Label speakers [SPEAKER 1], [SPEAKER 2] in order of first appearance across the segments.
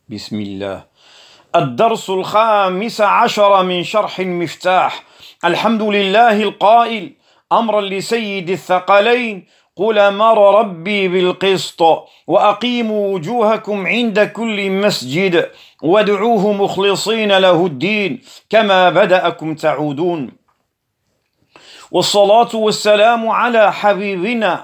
[SPEAKER 1] بسم الله. الدرس 15 من شرح المفتاح. الحمد لله القائل أمرا لسيد الثقلين: قل أمر ربي بالقسط وأقيموا وجوهكم عند كل مسجد وادعوه مخلصين له الدين كما بدأكم تعودون. والصلاة والسلام على حبيبنا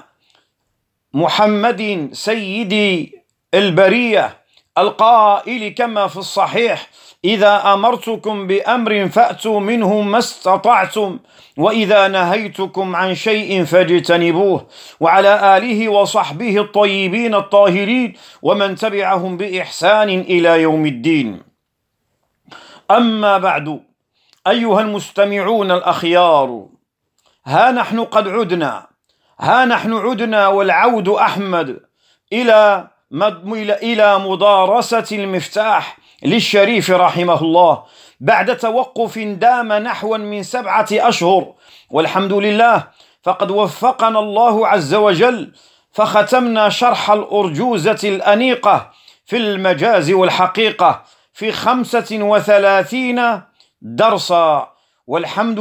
[SPEAKER 1] محمد سيد البرية القائل كما في الصحيح: إذا أمرتكم بأمر فأتوا منه ما استطعتم وإذا نهيتكم عن شيء فاجتنبوه. وعلى آله وصحبه الطيبين الطاهرين ومن تبعهم بإحسان إلى يوم الدين. أما بعد، أيها المستمعون الأخيار، ها نحن قد عدنا والعود أحمد إلى مدارسة المفتاح للشريف رحمه الله بعد توقف دام نحو من 7 أشهر، والحمد لله فقد وفقنا الله عز وجل فختمنا شرح الأرجوزة الأنيقة في المجاز والحقيقة في 35 درسا. والحمد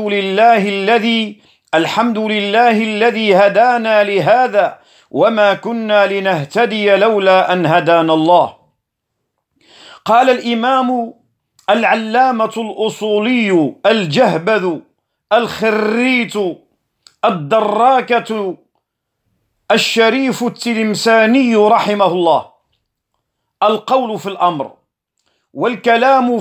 [SPEAKER 1] لله الذي هدانا لهذا وما كنا لنهتدي لولا أن هدانا الله. قال الإمام العلامة الأصولي الجهبذ الخريت الدراكة الشريف التلمساني رحمه الله: القول في الأمر والكلام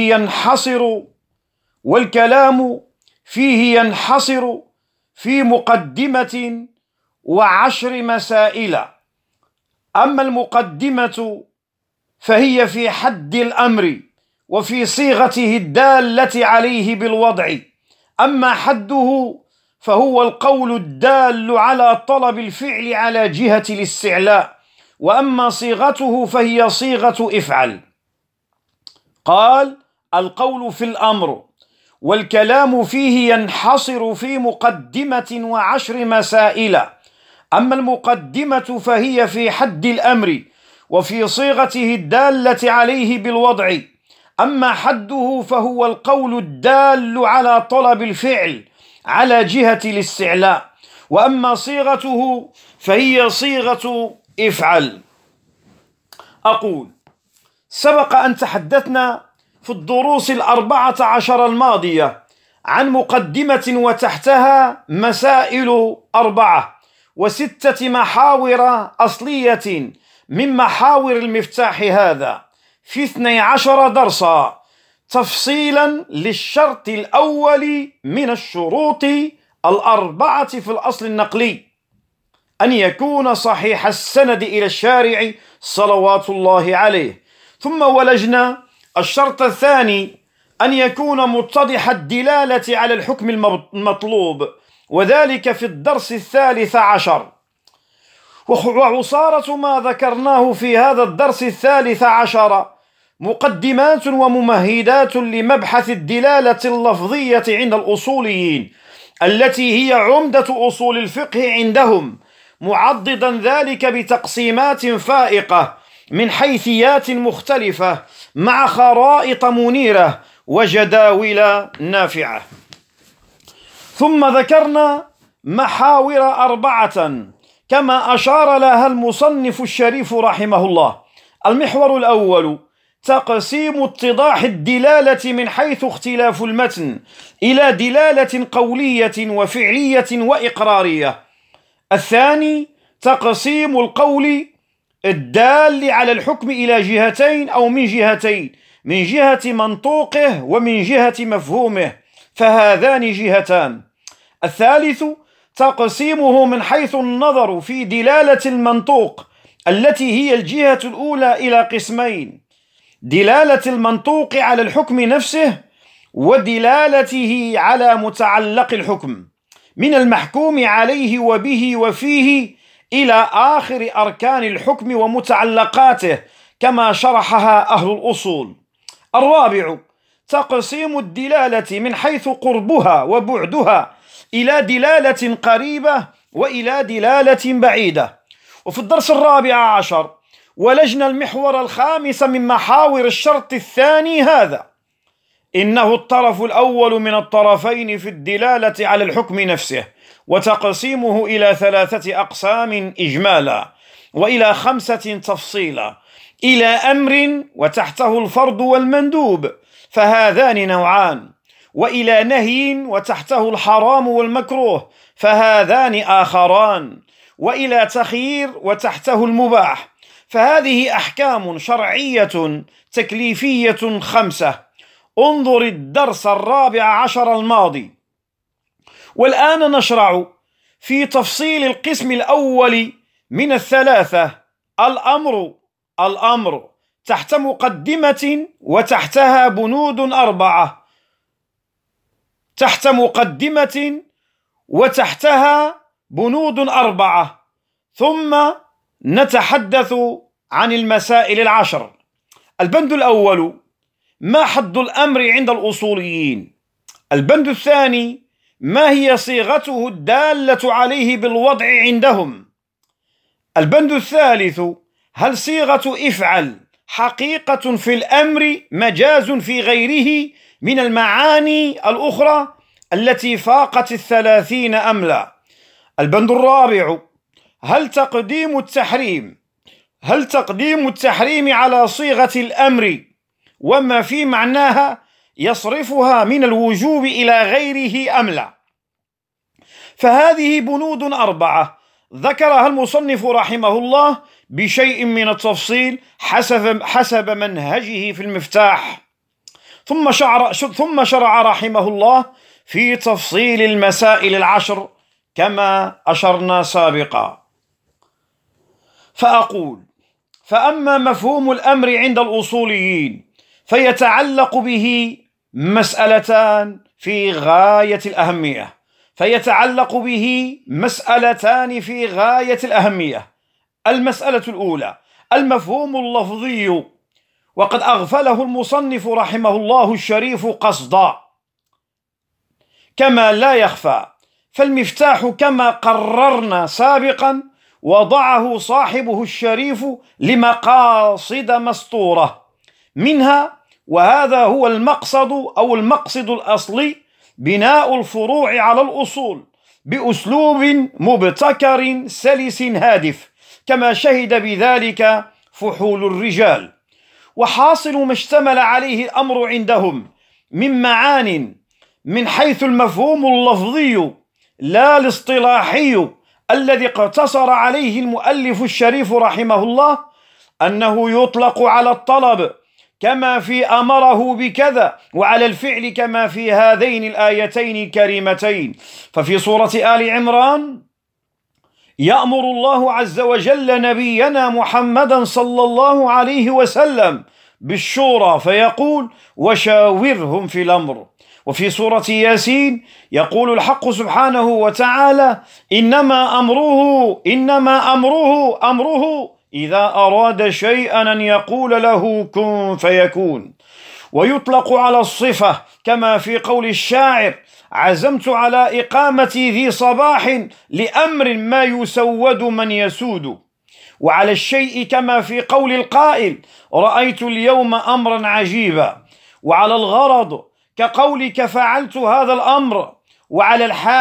[SPEAKER 1] فيه ينحصر في مقدمة و10 مسائل. أما المقدمة فهي في حد الأمر وفي صيغته الدالة عليه بالوضع، أما حده فهو القول الدال على طلب الفعل على جهة الاستعلاء، وأما صيغته فهي صيغة افعل. قال: القول في الأمر والكلام فيه ينحصر في مقدمة و10 مسائل. أما المقدمة فهي في حد الأمر وفي صيغته الدالة عليه بالوضع، أما حده فهو القول الدال على طلب الفعل على جهة الاستعلاء، وأما صيغته فهي صيغة افعل. أقول: سبق أن تحدثنا في الدروس 14 الماضية عن مقدمة وتحتها مسائل 4 و6 محاور أصلية من محاور المفتاح هذا في 12 درسا تفصيلا للشرط الأول من الشروط 4 في الأصل النقلي: أن يكون صحيح السند إلى الشارع صلوات الله عليه. ثم ولجنا الشرط الثاني: أن يكون متضح الدلالة على الحكم المطلوب، وذلك في الدرس 13. وعصارة ما ذكرناه في هذا الدرس 13 مقدمات وممهدات لمبحث الدلالة اللفظية عند الأصوليين، التي هي عمدة أصول الفقه عندهم، معضدا ذلك بتقسيمات فائقة من حيثيات مختلفة مع خرائط منيرة وجداول نافعة. ثم ذكرنا محاور 4 كما أشار لها المصنف الشريف رحمه الله. المحور الأول: تقسيم اتضاح الدلالة من حيث اختلاف المتن إلى دلالة قولية وفعلية وإقرارية. الثاني: تقسيم القول الدال على الحكم إلى جهتين أو من جهتين، من جهة منطوقه ومن جهة مفهومه، فهذان جهتان. الثالث: تقسيمه من حيث النظر في دلالة المنطوق التي هي الجهة الأولى إلى قسمين: دلالة المنطوق على الحكم نفسه ودلالته على متعلق الحكم من المحكوم عليه وبه وفيه إلى آخر أركان الحكم ومتعلقاته كما شرحها أهل الأصول. الرابع: تقسيم الدلالة من حيث قربها وبعدها إلى دلالة قريبة وإلى دلالة بعيدة. وفي الدرس 14 ولجنا المحور الخامس من محاور الشرط الثاني هذا: إنه الطرف الأول من الطرفين في الدلالة على الحكم نفسه، وتقسيمه إلى 3 أقسام إجمالا، وإلى 5 تفصيلا، إلى أمر وتحته الفرض والمندوب فهذان نوعان، وإلى نهي وتحته الحرام والمكروه فهذان آخران، وإلى تخيير وتحته المباح. فهذه أحكام شرعية تكليفية 5. انظر الدرس 14 الماضي. والآن نشرع في تفصيل القسم الأول من 3: الأمر تحت مقدمة وتحتها بنود 4. تحت مقدمة وتحتها بنود 4. ثم نتحدث عن المسائل 10. البند الأول: ما حد الأمر عند الأصوليين؟ البند الثاني: ما هي صيغته الدالة عليه بالوضع عندهم؟ البند الثالث: هل صيغة افعل حقيقة في الأمر مجاز في غيره من المعاني الأخرى التي فاقت 30 أم لا؟ البند الرابع: هل تقديم التحريم على صيغة الأمر وما في معناها يصرفها من الوجوب إلى غيره أم لا؟ فهذه بنود 4 ذكرها المصنف رحمه الله بشيء من التفصيل حسب منهجه في المفتاح، ثم شرع رحمه الله في تفصيل المسائل 10 كما أشرنا سابقا. فأقول: فأما مفهوم الأمر عند الأصوليين فيتعلق به مسألتان في غاية الأهمية. المسألة الأولى: المفهوم اللفظي، وقد أغفله المصنف رحمه الله الشريف قصدا كما لا يخفى. فالمفتاح كما قررنا سابقا وضعه صاحبه الشريف لمقاصد مسطورة، منها، وهذا هو المقصد الأصلي، بناء الفروع على الأصول بأسلوب مبتكر سلس هادف، كما شهد بذلك فحول الرجال. وحاصل ما اشتمل عليه الأمر عندهم من معان من حيث المفهوم اللفظي لا الاصطلاحي الذي اقتصر عليه المؤلف الشريف رحمه الله، أنه يطلق على الطلب كما في أمره بكذا، وعلى الفعل كما في هذين الآيتين الكريمتين. ففي سورة آل عمران يأمر الله عز وجل نبينا محمدا صلى الله عليه وسلم بالشورى فيقول: وشاورهم في الأمر. وفي سورة ياسين يقول الحق سبحانه وتعالى: إنما أمره إذا أراد شيئا أن يقول له كن فيكون. ويطلق على الصفة كما في قول الشاعر: عزمت على إقامة ذي صباح لأمر ما يسود من يسود. وعلى الشيء كما في قول القائل: رأيت اليوم أمرا عجيبا. وعلى الغرض كقولك فعلت هذا الأمر. وعلى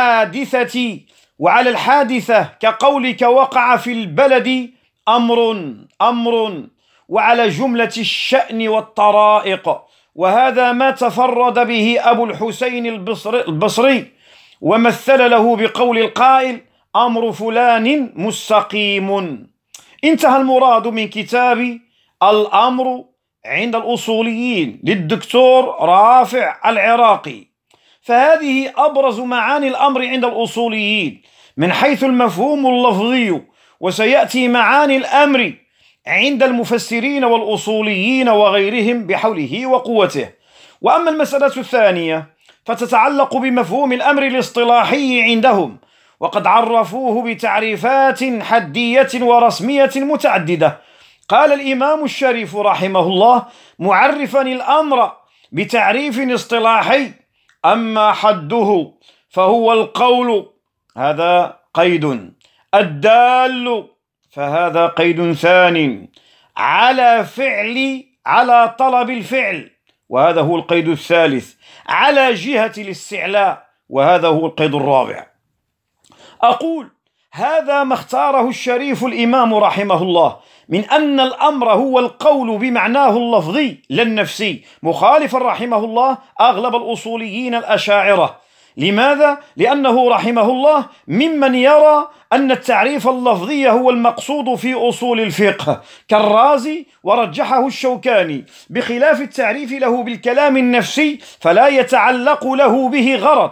[SPEAKER 1] الحادثة كقولك وقع في البلد أمر. وعلى جملة الشأن والطرائق. وهذا ما تفرد به أبو الحسين البصري، ومثل له بقول القائل: أمر فلان مستقيم. انتهى المراد من كتاب الأمر عند الأصوليين للدكتور رافع العراقي. فهذه أبرز معاني الأمر عند الأصوليين من حيث المفهوم اللفظي، وسيأتي معاني الأمر عند المفسرين والأصوليين وغيرهم بحوله وقوته. وأما المسألة الثانية فتتعلق بمفهوم الأمر الاصطلاحي عندهم، وقد عرفوه بتعريفات حدية ورسمية متعددة. قال الإمام الشريف رحمه الله معرفا الأمر بتعريف اصطلاحي: أما حده فهو القول، هذا قيد، الدال، فهذا قيد ثاني، على طلب الفعل، وهذا هو القيد الثالث، على جهة الاستعلاء، وهذا هو القيد الرابع. أقول هذا ما اختاره الشريف الإمام رحمه الله من أن الأمر هو القول بمعناه اللفظي لا النفسي، مخالفا رحمه الله أغلب الأصوليين الأشاعرة. لماذا؟ لأنه رحمه الله ممن يرى أن التعريف اللفظي هو المقصود في أصول الفقه كالرازي، ورجحه الشوكاني، بخلاف التعريف له بالكلام النفسي فلا يتعلق له به غرض.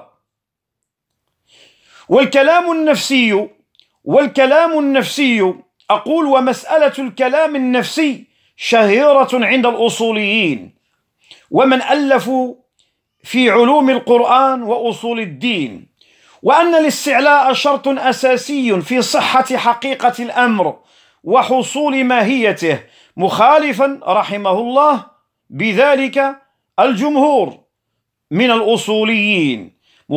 [SPEAKER 1] والكلام النفسي أقول ومسألة الكلام النفسي شهيرة عند الأصوليين ومن ألفوا في علوم القرآن وأصول الدين، وأن الاستعلاء شرط أساسي في صحة حقيقة الأمر وحصول ماهيته، مخالفا رحمه الله بذلك الجمهور من الأصوليين،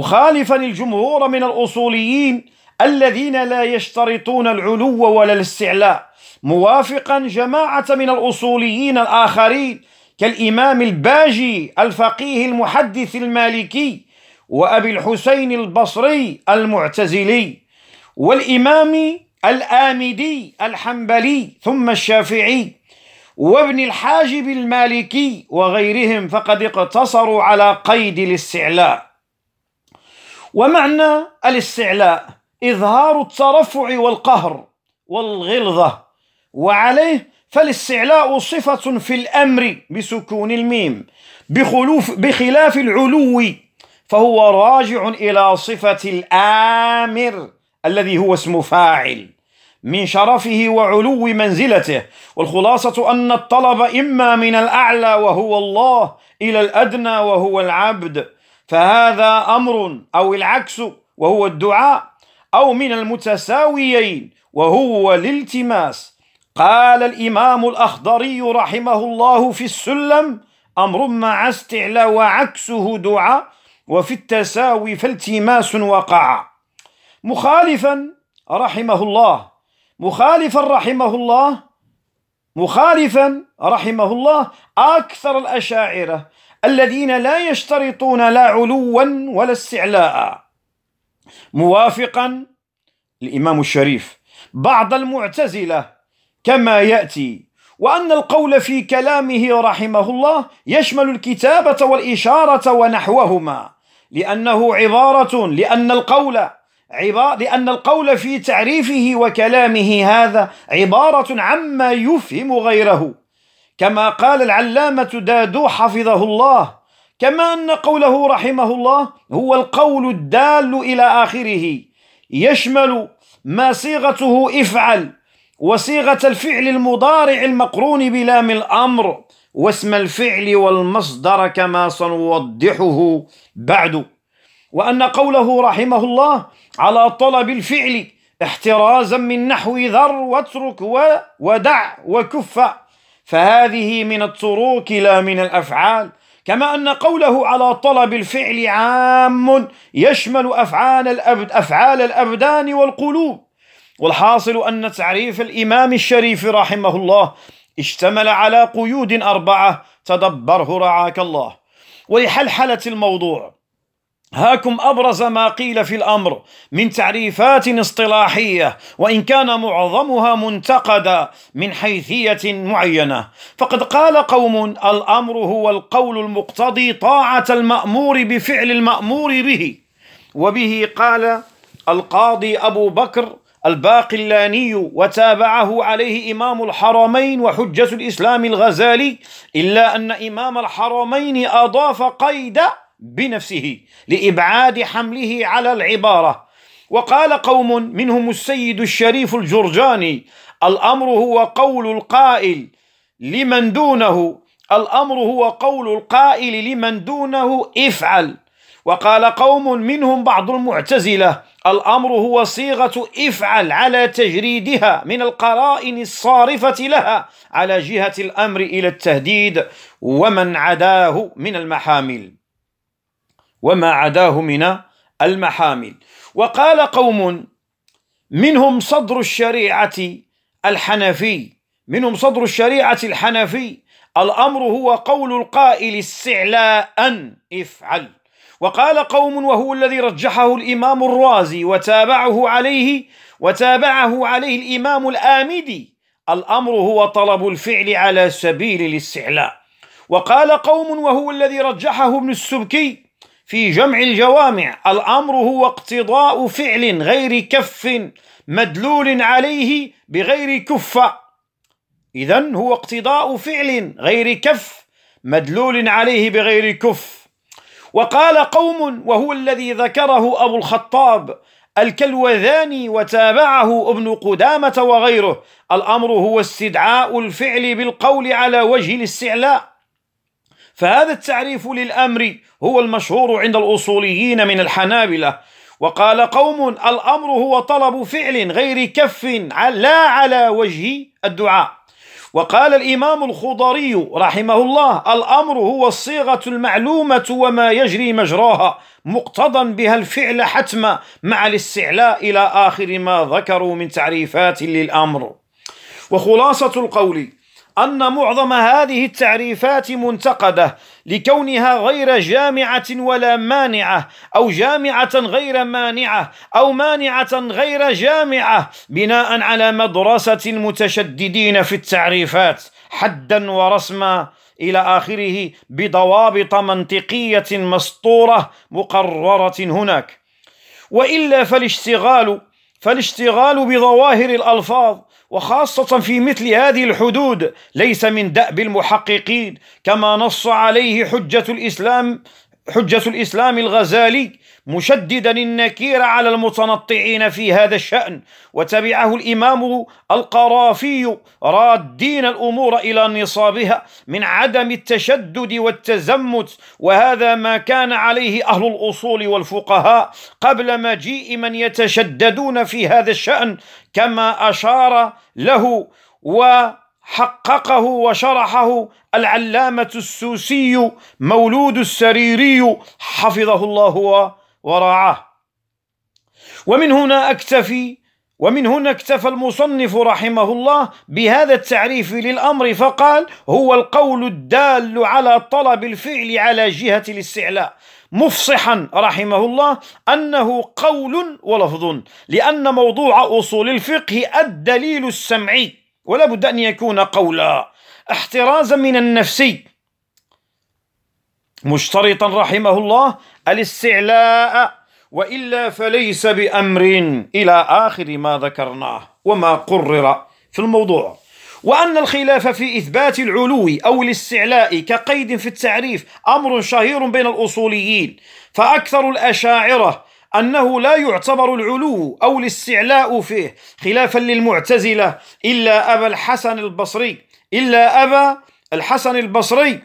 [SPEAKER 1] الذين لا يشترطون العلو ولا الاستعلاء، موافقا جماعة من الأصوليين الآخرين كالإمام الباجي الفقيه المحدث المالكي، وأبي الحسين البصري المعتزلي، والإمام الآمدي الحنبلي ثم الشافعي، وابن الحاجب المالكي وغيرهم، فقد اقتصروا على قيد الاستعلاء. ومعنى الاستعلاء إظهار الترفع والقهر والغلظة، وعليه فالاستعلاء صفة في الأمر بسكون الميم، بخلاف العلو فهو راجع إلى صفة الآمر الذي هو اسم فاعل من شرفه وعلو منزلته. والخلاصة أن الطلب إما من الأعلى وهو الله إلى الأدنى وهو العبد، فهذا أمر، أو العكس وهو الدعاء، أو من المتساويين وهو الالتماس. قال الإمام الأخضري رحمه الله في السلم: أمر مع استعلاء وعكسه دعاء، وفي التساوي فالتماس وقع. مخالفا رحمه الله أكثر الأشاعرة الذين لا يشترطون لا علوا ولا استعلاء، موافقا الإمام الشريف بعض المعتزلة كما يأتي، وأن القول في كلامه رحمه الله يشمل الكتابة والإشارة ونحوهما، لأن القول في تعريفه وكلامه هذا عبارة عما يفهم غيره، كما قال العلامة دادو حفظه الله، كما أن قوله رحمه الله هو القول الدال إلى آخره، يشمل ما صيغته افعل، وصيغة الفعل المضارع المقرون بلام الأمر، واسم الفعل والمصدر كما سنوضحه بعد. وأن قوله رحمه الله على طلب الفعل احترازا من نحو ذر واترك ودع وكف، فهذه من التروك لا من الأفعال. كما أن قوله على طلب الفعل عام يشمل أفعال الأبدان والقلوب. والحاصل أن تعريف الإمام الشريف رحمه الله اشتمل على قيود 4 تدبره رعاك الله. ولحلحلة الموضوع هاكم أبرز ما قيل في الأمر من تعريفات اصطلاحية، وإن كان معظمها منتقدة من حيثية معينة. فقد قال قوم: الأمر هو القول المقتضي طاعة المأمور بفعل المأمور به. وبه قال القاضي أبو بكر الباقلاني، وتابعه عليه إمام الحرمين وحجة الإسلام الغزالي، إلا أن إمام الحرمين أضاف قيد بنفسه لإبعاد حمله على العبارة. وقال قوم منهم السيد الشريف الجرجاني: الأمر هو قول القائل لمن دونه افعل. وقال قوم منهم بعض المعتزلة: الأمر هو صيغة افعل على تجريدها من القرائن الصارفة لها على جهة الأمر إلى التهديد وما عداه من المحامل. وقال قوم منهم صدر الشريعة الحنفي منهم صدر الشريعة الحنفي: الأمر هو قول القائل استعلاء افعل. وقال قوم، وهو الذي رجحه الإمام الرازي وتابعه عليه الإمام الآمدي: الأمر هو طلب الفعل على سبيل الاستعلاء. وقال قوم، وهو الذي رجحه ابن السبكي في جمع الجوامع: الأمر هو اقتضاء فعل غير كف مدلول عليه بغير كف. إذن هو اقتضاء فعل غير كف مدلول عليه بغير كف. وقال قوم، وهو الذي ذكره أبو الخطاب الكلوذاني وتابعه ابن قدامة وغيره: الأمر هو استدعاء الفعل بالقول على وجه الاستعلاء. فهذا التعريف للأمر هو المشهور عند الأصوليين من الحنابلة. وقال قوم: الأمر هو طلب فعل غير كف لا على وجه الدعاء. وقال الإمام الخضري رحمه الله: الأمر هو الصيغة المعلومة وما يجري مجراها مقتضا بها الفعل حتما مع الاستعلاء، إلى آخر ما ذكروا من تعريفات للأمر. وخلاصة القول أن معظم هذه التعريفات منتقدة لكونها غير جامعة ولا مانعة، أو جامعة غير مانعة، أو مانعة غير جامعة، بناء على مدرسة المتشددين في التعريفات حدا ورسما إلى آخره، بضوابط منطقية مسطورة مقررة هناك. وإلا فالاشتغال بظواهر الألفاظ وخاصة في مثل هذه الحدود ليس من دأب المحققين، كما نص عليه حجة الإسلام الغزالي مشددا النكير على المتنطعين في هذا الشأن، وتبعه الإمام القرافي رادين الأمور إلى نصابها من عدم التشدد والتزمت، وهذا ما كان عليه أهل الأصول والفقهاء قبل مجيء من يتشددون في هذا الشأن، كما أشار له وحققه وشرحه العلامة السوسي مولود السريري حفظه الله ورعاه. ومن هنا اكتفى المصنف رحمه الله بهذا التعريف للأمر، فقال: هو القول الدال على طلب الفعل على جهة الاستعلاء، مفصحا رحمه الله أنه قول ولفظ، لأن موضوع أصول الفقه الدليل السمعي، ولا بد أن يكون قولا، احترازا من النفسي، مشترطا رحمه الله الاستعلاء، وإلا فليس بأمر، إلى آخر ما ذكرناه وما قرر في الموضوع. وأن الخلاف في إثبات العلو أو الاستعلاء كقيد في التعريف أمر شهير بين الأصوليين، فأكثر الأشاعرة أنه لا يعتبر العلو أو الاستعلاء فيه، خلافا للمعتزلة إلا أبا الحسن البصري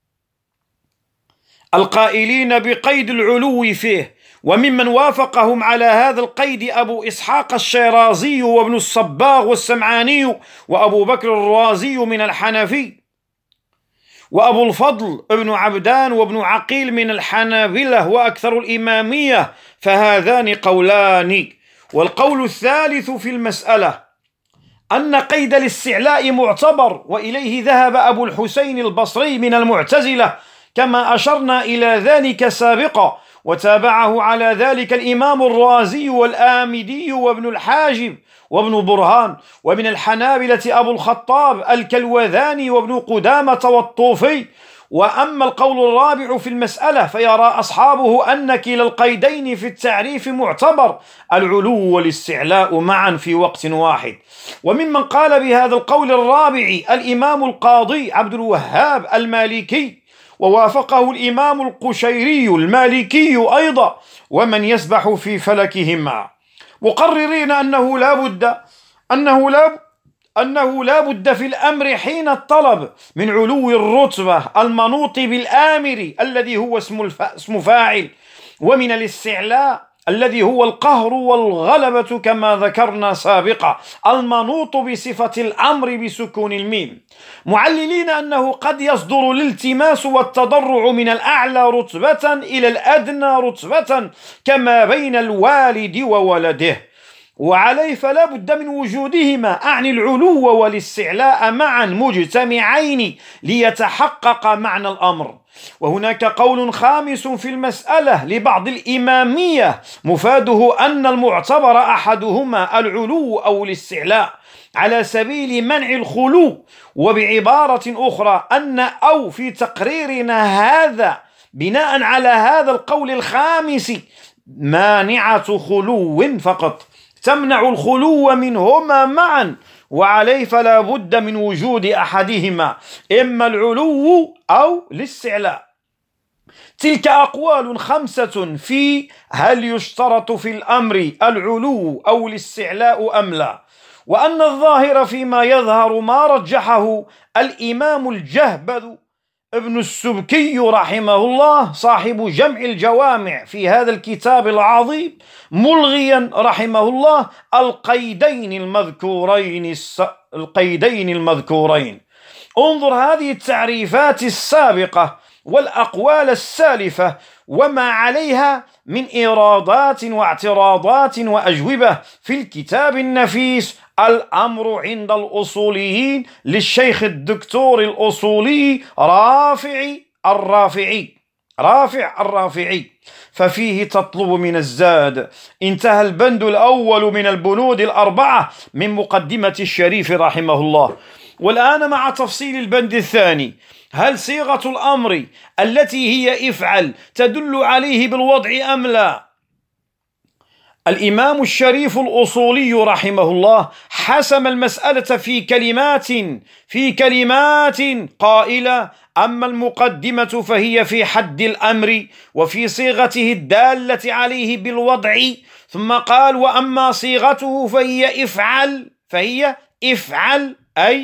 [SPEAKER 1] القائلين بقيد العلو فيه. وممن وافقهم على هذا القيد أبو إسحاق الشيرازي وابن الصباغ والسمعاني وأبو بكر الرازي من الحنفي، وأبو الفضل ابن عبدان وابن عقيل من الحنابلة وأكثر الإمامية، فهذان قولان. والقول الثالث في المسألة أن قيد الاستعلاء معتبر، وإليه ذهب أبو الحسين البصري من المعتزلة، كما أشرنا إلى ذلك سابقا، وتابعه على ذلك الإمام الرازي والآمدي وابن الحاجب وابن برهان. ومن الحنابلة أبو الخطاب الكلوذاني وابن قدامة والطوفي. وأما القول الرابع في المسألة فيرى أصحابه أن كلا القيدين في التعريف معتبر، العلو والاستعلاء معا في وقت واحد. وممن قال بهذا القول الرابع الإمام القاضي عبد الوهاب المالكي، ووافقه الإمام القشيري المالكي أيضا، ومن يسبح في فلكهما، مقررين أنه لا بد في الأمر حين الطلب من علو الرتبة المنوط بالآمر الذي هو اسم فاعل، ومن الاستعلاء الذي هو القهر والغلبة كما ذكرنا سابقا، المنوط بصفة الأمر بسكون الميم، معللين أنه قد يصدر الالتماس والتضرع من الأعلى رتبة إلى الأدنى رتبة، كما بين الوالد وولده. وعليه فلا بد من وجودهما، أعني العلو والاستعلاء معا مجتمعين ليتحقق معنى الأمر. وهناك قول خامس في المسألة لبعض الإمامية مفاده أن المعتبر أحدهما العلو أو الاستعلاء على سبيل منع الخلو، وبعبارة أخرى أن أو في تقريرنا هذا بناء على هذا القول الخامس مانعة خلو فقط، تمنع الخلو منهما معا، وعليه فلا بد من وجود أحدهما، إما العلو أو الاستعلاء. تلك أقوال خمسة في هل يشترط في الأمر العلو أو الاستعلاء أم لا. وأن الظاهر فيما يظهر ما رجحه الإمام الجهبذ ابن السبكي رحمه الله صاحب جمع الجوامع في هذا الكتاب العظيم، ملغيا رحمه الله القيدين المذكورين. انظر هذه التعريفات السابقة والأقوال السالفة وما عليها من إيرادات واعتراضات وأجوبة في الكتاب النفيس الأمر عند الأصوليين للشيخ الدكتور الأصولي رافع الرافعي، ففيه تطلب من الزاد. انتهى البند الأول من البنود الأربعة من مقدمة الشريف رحمه الله. والآن مع تفصيل البند الثاني: هل صيغة الأمر التي هي افعل تدل عليه بالوضع أم لا؟ الإمام الشريف الأصولي رحمه الله حسم المسألة في كلمات قائلة: أما المقدمة فهي في حد الأمر وفي صيغته الدالة عليه بالوضع، ثم قال: وأما صيغته فهي افعل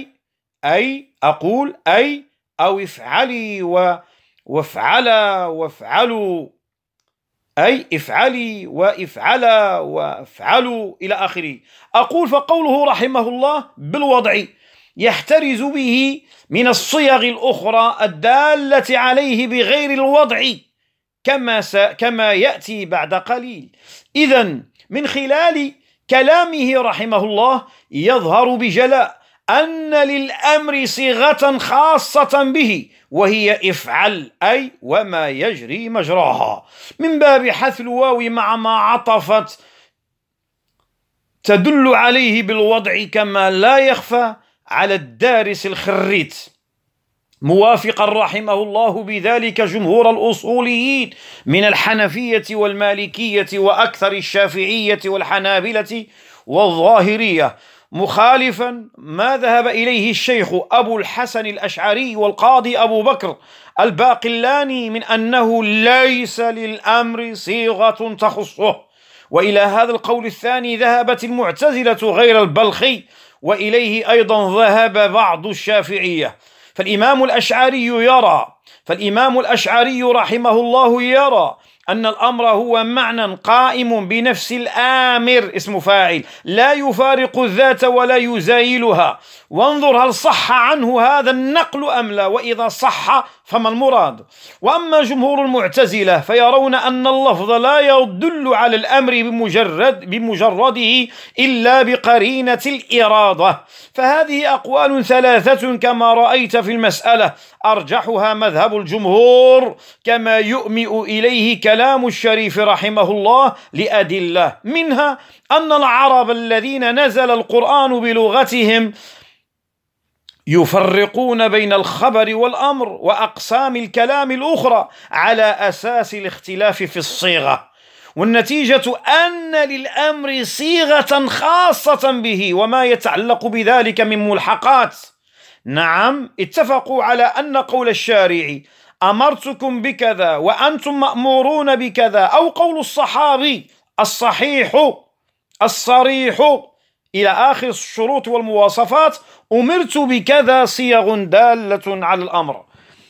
[SPEAKER 1] أو افعلي وافعلا وافعلوا، أي افعلي وافعلا وافعلوا إلى آخره. أقول: فقوله رحمه الله بالوضع يحترز به من الصيغ الأخرى الدالة عليه بغير الوضع كما يأتي بعد قليل. إذن من خلال كلامه رحمه الله يظهر بجلاء أن للأمر صيغة خاصة به، وهي افعل أي وما يجري مجراها، من باب حذف الواو مع ما عطفت تدل عليه بالوضع كما لا يخفى على الدارس الخريت، موافقا رحمه الله بذلك جمهور الأصوليين من الحنفية والمالكية وأكثر الشافعية والحنابلة والظاهرية، مخالفا ما ذهب إليه الشيخ أبو الحسن الأشعري والقاضي أبو بكر الباقلاني من أنه ليس للأمر صيغة تخصه. وإلى هذا القول الثاني ذهبت المعتزلة غير البلخي، وإليه أيضا ذهب بعض الشافعية. فالإمام الأشعري رحمه الله يرى أن الأمر هو معنى قائم بنفس الآمر، اسم فاعل، لا يفارق الذات ولا يزايلها. وانظر هل صح عنه هذا النقل أم لا، وإذا صح فما المراد. وأما جمهور المعتزلة فيرون أن اللفظ لا يدل على الأمر بمجرده إلا بقرينة الإرادة. فهذه أقوال ثلاثة كما رأيت في المسألة، أرجحها مذهب الجمهور كما يؤمئ إليه كلام الشريف رحمه الله لأدلة، منها أن العرب الذين نزل القرآن بلغتهم يفرقون بين الخبر والأمر وأقسام الكلام الأخرى على أساس الاختلاف في الصيغة، والنتيجة أن للأمر صيغة خاصة به وما يتعلق بذلك من ملحقات. نعم، اتفقوا على أن قول الشارع أمرتكم بكذا وأنتم مأمورون بكذا، أو قول الصحابي الصحيح الصريح إلى آخر الشروط والمواصفات أمرت بكذا، صيغ دالة على الأمر.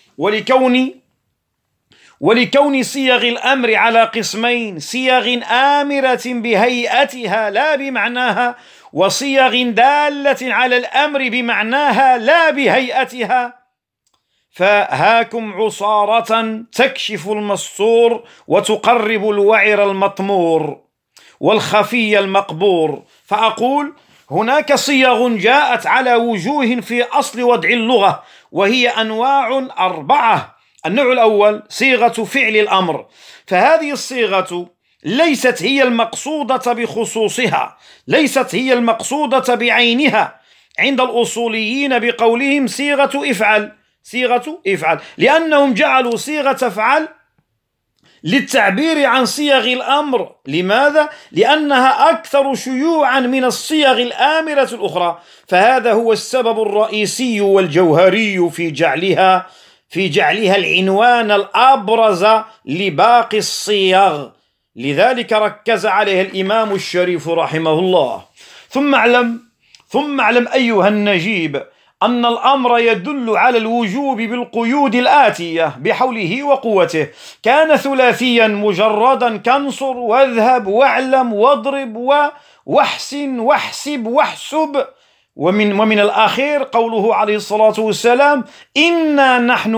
[SPEAKER 1] ولكون صيغ الأمر على قسمين: صيغ آمرة بهيئتها لا بمعناها، وصيغ دالة على الأمر بمعناها لا بهيئتها، فهاكم عصارة تكشف المستور وتقرب الوعر المطمور. والخفي المقبور. فأقول هناك صيغ جاءت على وجوه في أصل وضع اللغة، وهي أنواع 4. النوع الأول صيغة فعل الأمر، فهذه الصيغة ليست هي المقصودة بخصوصها، ليست هي المقصودة بعينها عند الأصوليين بقولهم صيغة افعل، صيغة افعل، لأنهم جعلوا صيغة افعل للتعبير عن صيغ الأمر. لماذا؟ لأنها أكثر شيوعا من الصيغ الآمرة الأخرى، فهذا هو السبب الرئيسي والجوهري في جعلها العنوان الأبرز لباقي الصيغ، لذلك ركز عليها الإمام الشريف رحمه الله. ثم اعلم أيها النجيب أن الأمر يدل على الوجوب بالقيود الآتية بحوله وقوته. كان ثلاثيا مجردا كانصر واذهب واعلم واضرب واحسن واحسب واحسب. ومن الأخير قوله عليه الصلاة والسلام: إنا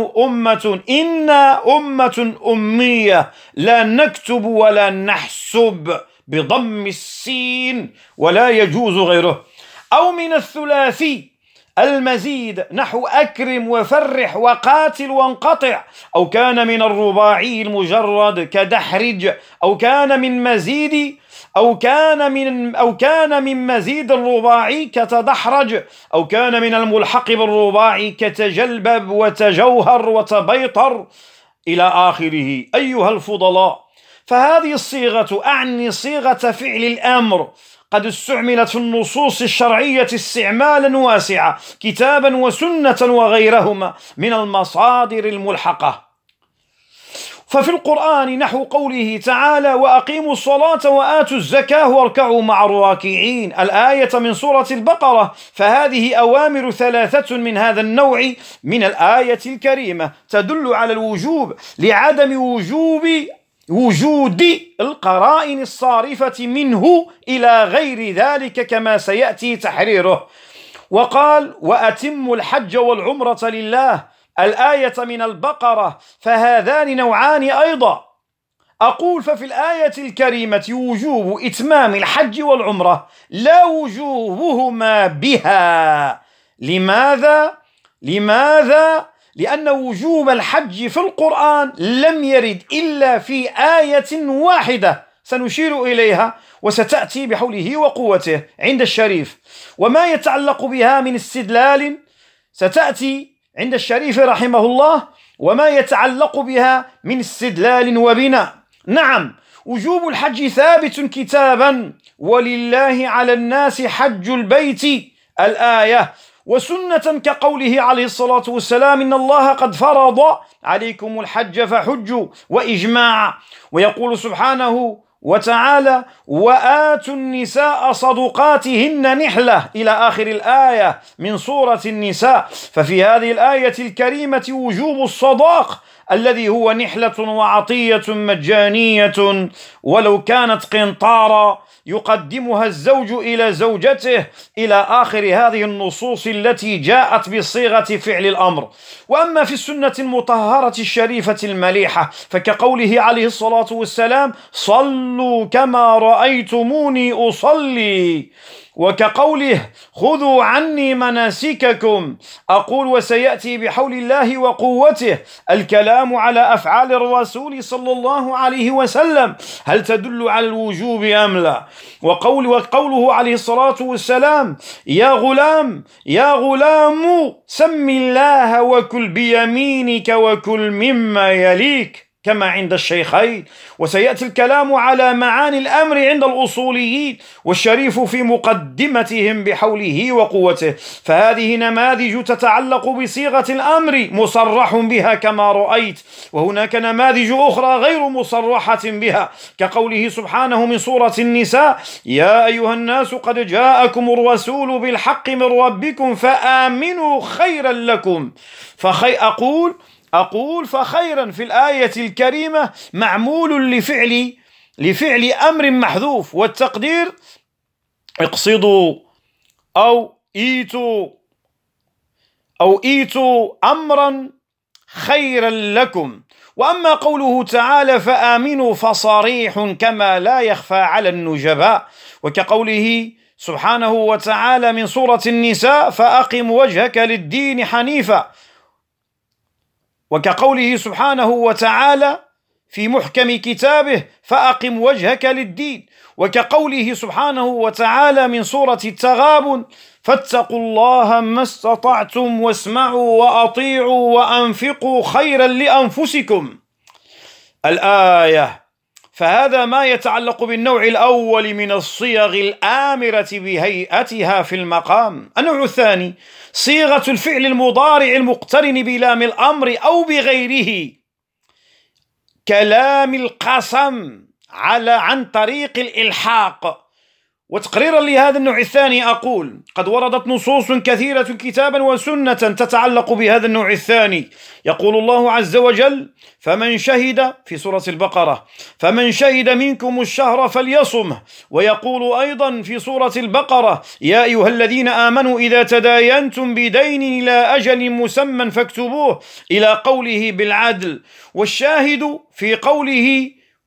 [SPEAKER 1] أمة أمية لا نكتب ولا نحسب، بضم السين ولا يجوز غيره. أو من الثلاثي المزيد نحو أكرم وفرح وقاتل وانقطع. أو كان من الرباعي المجرد كدحرج. أو كان من مزيد الرباعي كتدحرج. أو كان من الملحق بالرباعي كتجلبب وتجوهر وتبيطر إلى آخره. أيها الفضلاء، فهذه الصيغة أعني صيغة فعل الأمر قد استعملت في النصوص الشرعية استعمالا واسعا كتابا وسنة وغيرهما من المصادر الملحقة. ففي القرآن نحو قوله تعالى: وأقيموا الصلاة وآتوا الزكاة واركعوا مع الراكعين، الآية من سورة البقرة، فهذه أوامر 3 من هذا النوع من الآية الكريمة تدل على الوجوب لعدم وجود القرائن الصارفة منه إلى غير ذلك كما سيأتي تحريره. وقال: وأتموا الحج والعمرة لله، الآية من البقرة، فهذان نوعان أيضا. أقول ففي الآية الكريمة وجوب إتمام الحج والعمرة لا وجوبهما بها. لماذا؟ لأن وجوب الحج في القرآن لم يرد إلا في آية واحدة سنشير إليها وستأتي بحوله وقوته عند الشريف، وما يتعلق بها من استدلال ستأتي عند الشريف رحمه الله، وما يتعلق بها من استدلال وبناء. نعم، وجوب الحج ثابت كتابا: ولله على الناس حج البيت، الآية، وسنة كقوله عليه الصلاة والسلام: إن الله قد فرض عليكم الحج فحجوا، وإجماع. ويقول سبحانه وتعالى: وآتوا النساء صدقاتهن نحلة، إلى آخر الآية من سورة النساء. ففي هذه الآية الكريمة وجوب الصداق الذي هو نحلة وعطية مجانية ولو كانت قنطارا يقدمها الزوج إلى زوجته، إلى آخر هذه النصوص التي جاءت بصيغة فعل الأمر. وأما في السنة المطهرة الشريفة المليحة فكقوله عليه الصلاة والسلام: صلوا كما رأيتموني أصلي، وكقوله: خذوا عني مناسككم. أقول وسيأتي بحول الله وقوته الكلام على أفعال الرسول صلى الله عليه وسلم هل تدل على الوجوب أم لا. وقوله عليه الصلاة والسلام: يا غلام سم الله وكل بيمينك وكل مما يليك، كما عند الشيخين. وسيأتي الكلام على معاني الأمر عند الأصوليين والشريف في مقدمتهم بحوله وقوته. فهذه نماذج تتعلق بصيغة الأمر مصرح بها كما رأيت، وهناك نماذج أخرى غير مصرحة بها كقوله سبحانه من سورة النساء: يا أيها الناس قد جاءكم الرسول بالحق من ربكم فآمنوا خيرا لكم. أقول فخيرا في الآية الكريمة معمول لفعل أمر محذوف، والتقدير اقصدوا أو إيتوا أمرا خيرا لكم. وأما قوله تعالى فآمنوا فصريح كما لا يخفى على النجباء، وكقوله سبحانه وتعالى من سورة النساء فأقم وجهك للدين حنيفا، وكقوله سبحانه وتعالى في محكم كتابه فأقم وجهك للدين، وكقوله سبحانه وتعالى من سورة التغابن فاتقوا الله ما استطعتم واسمعوا وأطيعوا وأنفقوا خيرا لأنفسكم الآية. فهذا ما يتعلق بالنوع الأول من الصيغ الآمرة بهيئتها في المقام. النوع الثاني صيغة الفعل المضارع المقترن بلام الأمر أو بغيره كلام القسم عن طريق الإلحاق. وتقريرا لهذا النوع الثاني أقول قد وردت نصوص كثيرة كتابا وسنة تتعلق بهذا النوع الثاني. يقول الله عز وجل فمن شهد في سورة البقرة فمن شهد منكم الشهر فليصمه، ويقول أيضا في سورة البقرة يا أيها الذين آمنوا إذا تداينتم بدين إلى أجل مسمى فاكتبوه إلى قوله بالعدل. والشاهد في قوله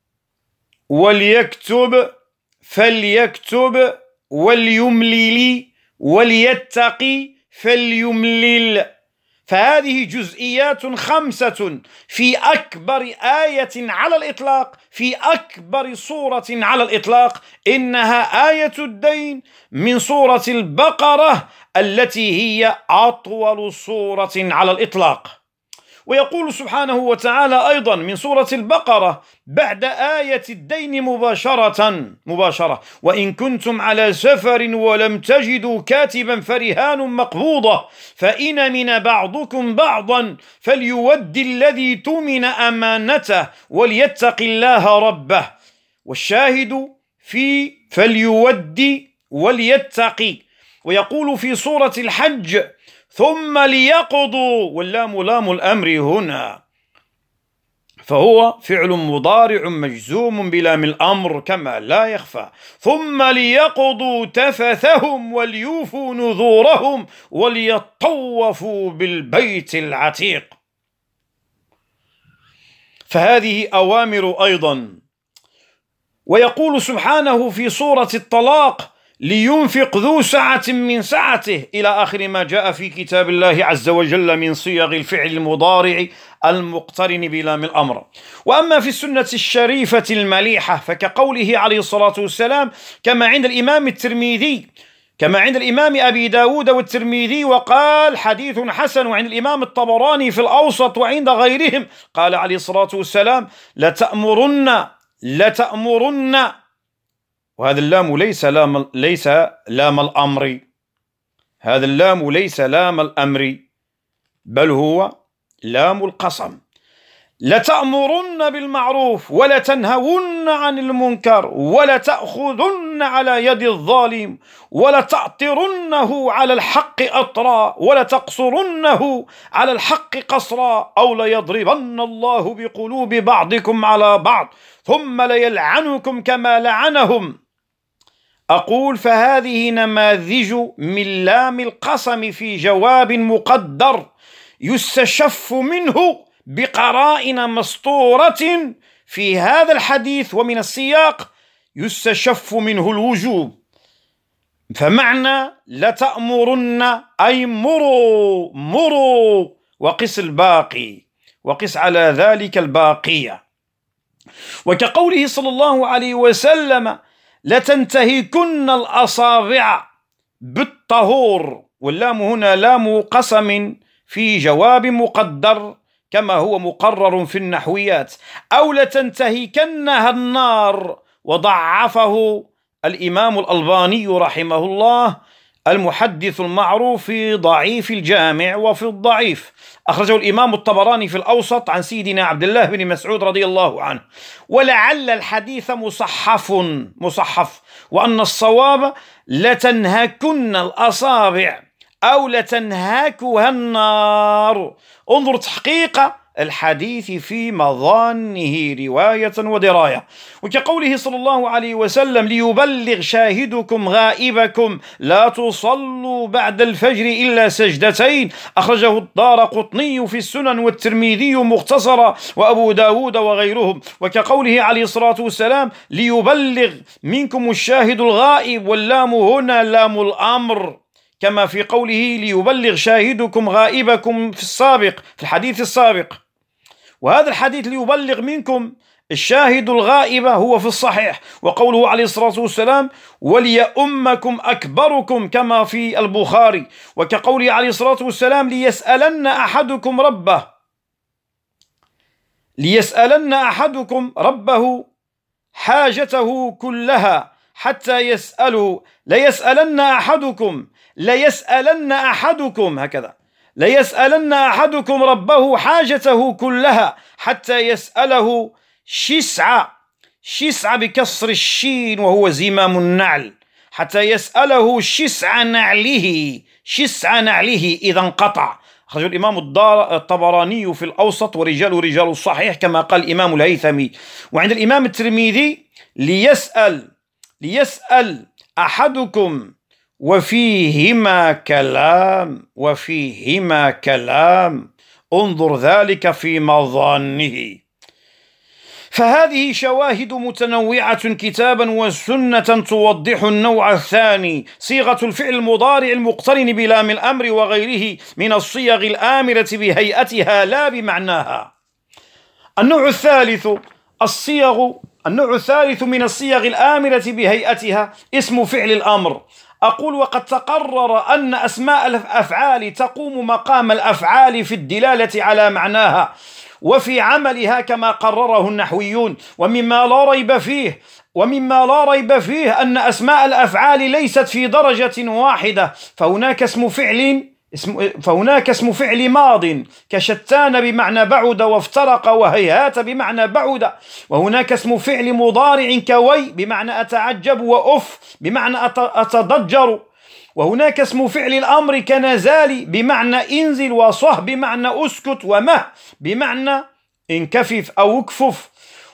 [SPEAKER 1] وليكتب فليكتب وليملل وليتقي فليملل. فهذه جزئيات 5 في أكبر آية على الإطلاق، في أكبر سورة على الإطلاق، إنها آية الدين من سورة البقرة التي هي أطول سورة على الإطلاق. ويقول سبحانه وتعالى أيضا من سورة البقرة بعد آية الدين مباشرة وإن كنتم على سفر ولم تجدوا كاتبا فرهان مقبوضة فإن من بعضكم بعضا فليود الذي تؤمن أمانته وليتق الله ربه. والشاهد في فليود وليتقي. ويقول في سورة الحج ثم ليقضوا، واللام لام الأمر هنا، فهو فعل مضارع مجزوم بلام الأمر كما لا يخفى. ثم ليقضوا تفثهم وليوفوا نذورهم وليطوفوا بالبيت العتيق. فهذه أوامر أيضا. ويقول سبحانه في سورة الطلاق لينفق ذو سعة من سعته إلى آخر ما جاء في كتاب الله عز وجل من صيغ الفعل المضارع المقترن بلام الأمر. وأما في السنة الشريفة المليحة فكقوله عليه الصلاة والسلام كما عند الإمام الترمذي كما عند الإمام أبي داود والترمذي وقال حديث حسن، وعند الإمام الطبراني في الأوسط وعند غيرهم قال عليه الصلاة والسلام لتأمرن، وهذا اللام ليس لام الأمر، هذا اللام ليس لام الأمر بل هو لام القسم. لتأمرن بالمعروف ولتنهون عن المنكر ولتأخذن على يد الظالم ولتأطرنه على الحق أطرا ولتقصرنه على الحق قصرا أو ليضربن الله بقلوب بعضكم على بعض ثم ليلعنكم كما لعنهم. أقول فهذه نماذج من لام القسم في جواب مقدر يستشف منه بقرائن مسطورة في هذا الحديث ومن السياق يستشف منه الوجوب. فمعنى لتأمرن أي مروا وقس الباقي، وقس على ذلك الباقية. وكقوله صلى الله عليه وسلم لتنتهكن الأصابع بالطهور، واللام هنا لام قسم في جواب مقدر كما هو مقرر في النحويات، أو لتنتهكنها النار. وضعفه الإمام الألباني رحمه الله المحدث المعروف في ضعيف الجامع وفي الضعيف. أخرجه الإمام الطبراني في الأوسط عن سيدنا عبد الله بن مسعود رضي الله عنه. ولعل الحديث مصحف وأن الصواب لتنهكن الأصابع أو لتنهكها النار. انظر تحقيق الحديث في مظانه رواية ودراية. وكقوله صلى الله عليه وسلم: ليبلغ شاهدكم غائبكم لا تصلوا بعد الفجر إلا سجدتين، أخرجه الدارقطني في السنن والترمذي مختصرا وأبو داود وغيرهم. وكقوله عليه الصلاة والسلام: ليبلغ منكم الشاهد الغائب، واللام هنا لام الأمر، كما في قوله: ليبلغ شاهدكم غائبكم في الحديث السابق. وهذا الحديث ليبلغ منكم الشاهد الغائب هو في الصحيح. وقوله عليه الصلاة والسلام: وليؤمكم أكبركم، كما في البخاري. وكقوله عليه الصلاة والسلام: ليسألن أحدكم ربه حاجته كلها حتى يسأله. ليسألن أحدكم ربه حاجته كلها حتى يسأله شسع بكسر الشين وهو زمام النعل، حتى يسأله شسع نعله إذا انقطع. أخرج الإمام الطبراني في الأوسط ورجال رجال الصحيح كما قال الإمام الهيثمي. وعند الإمام الترمذي: ليسأل أحدكم وفيهما كلام انظر ذلك في مظانه. فهذه شواهد متنوعة كتابا وسنة توضح النوع الثاني، صيغة الفعل المضارع المقترن بلام الأمر وغيره من الصيغ الآمرة بهيئتها لا بمعناها. النوع الثالث من الصيغ الآمرة بهيئتها اسم فعل الأمر. أقول: وقد تقرر أن أسماء الأفعال تقوم مقام الأفعال في الدلالة على معناها وفي عملها كما قرره النحويون. ومما لا ريب فيه أن أسماء الأفعال ليست في درجة واحدة، فهناك اسم فعل ماض كشتان بمعنى بعد وافترق وهيهات بمعنى بعد، وهناك اسم فعل مضارع كوي بمعنى أتعجب وأف بمعنى أتضجر، وهناك اسم فعل الأمر كنزال بمعنى انزل، وصه بمعنى أسكت، ومه بمعنى انكفف أو اكفف،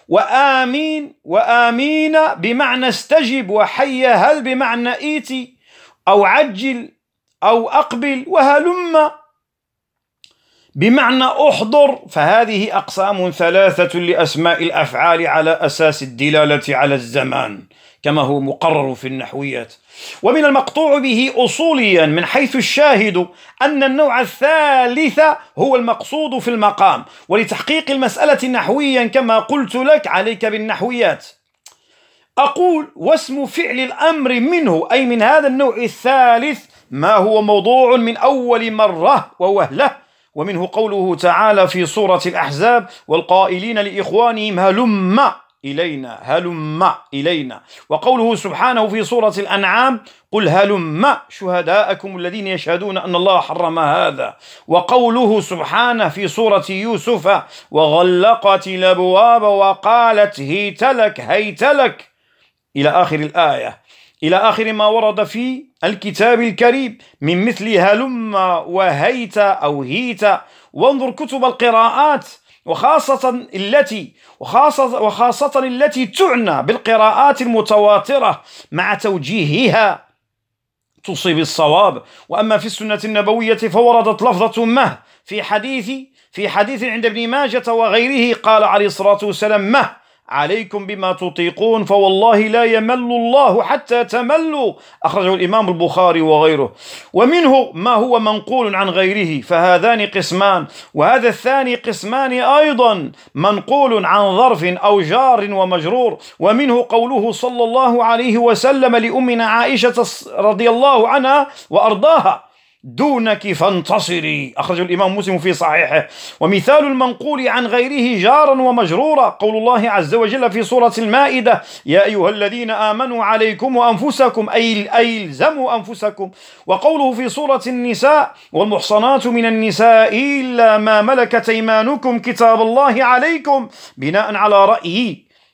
[SPEAKER 1] وآمين بمعنى استجب، وحي هل بمعنى ايتي أو عجل أو أقبل، وهلم بمعنى أحضر. فهذه أقسام ثلاثة لأسماء الأفعال على أساس الدلالة على الزمان كما هو مقرر في النحويات. ومن المقطوع به أصوليا من حيث الشاهد أن النوع الثالث هو المقصود في المقام. ولتحقيق المسألة نحويا كما قلت لك عليك بالنحويات. أقول: واسم فعل الأمر منه، أي من هذا النوع الثالث، ما هو موضوع من أول مرة ووهلة. ومنه قوله تعالى في سورة الأحزاب: والقائلين لإخوانهم هلم إلينا. وقوله سبحانه في سورة الأنعام: قل هلم شهداءكم الذين يشهدون أن الله حرم هذا. وقوله سبحانه في سورة يوسف: وغلقت الأبواب وقالت هيت لك إلى آخر الآية، إلى آخر ما ورد في الكتاب الكريم من مثل هلم وهيت أو هيت. وانظر كتب القراءات وخاصة التي تعنى بالقراءات المتواترة مع توجيهها تصيب الصواب. وأما في السنة النبوية فوردت لفظة مه في حديث عند ابن ماجة وغيره، قال عليه الصلاة والسلام: مه عليكم بما تطيقون فوالله لا يمل الله حتى تملوا، أخرجه الإمام البخاري وغيره. ومنه ما هو منقول عن غيره، فهذان قسمان، وهذا الثاني قسمان أيضا، منقول عن ظرف أو جار ومجرور. ومنه قوله صلى الله عليه وسلم لأمنا عائشة رضي الله عنها وأرضاها: دونك فانتصري، أخرج الإمام مسلم في صحيحه. ومثال المنقول عن غيره جارا ومجرورا قول الله عز وجل في سورة المائدة: يا أيها الذين آمنوا عليكم وأنفسكم، أي الزموا أنفسكم. وقوله في سورة النساء: والمحصنات من النساء إلا ما ملكت أيمانكم كتاب الله عليكم، بناء على رأيي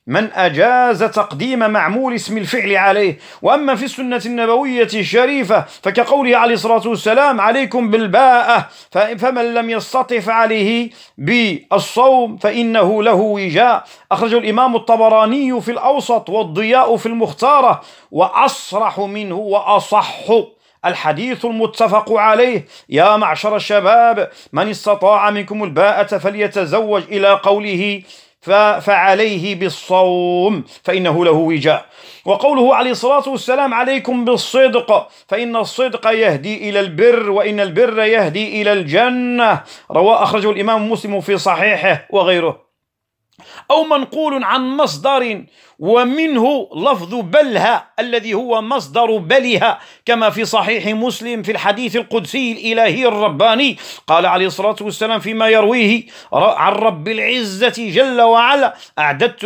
[SPEAKER 1] من أجاز تقديم معمول اسم الفعل عليه. وأما في السنة النبوية الشريفة فكقوله عليه الصلاة والسلام عليكم بالباءة، فمن لم يستطع فعليه بالصوم فإنه له وجاء. أخرجه الإمام الطبراني في الأوسط والضياء في المختارة، وأصرح منه وأصح الحديث المتفق عليه: يا معشر الشباب من استطاع منكم الباءة فليتزوج، إلى قوله فعليه بالصوم فإنه له وجاء. وقوله عليه الصلاة والسلام عليكم بالصدق فإن الصدق يهدي إلى البر وإن البر يهدي إلى الجنة، أخرجه الإمام مسلم في صحيحه وغيره. أو منقول عن مصدر ومنه لفظ بلها الذي هو مصدر بلها، كما في صحيح مسلم في الحديث القدسي الإلهي الرباني قال عليه الصلاة والسلام فيما يرويه عن رب العزة جل وعلا: أعددت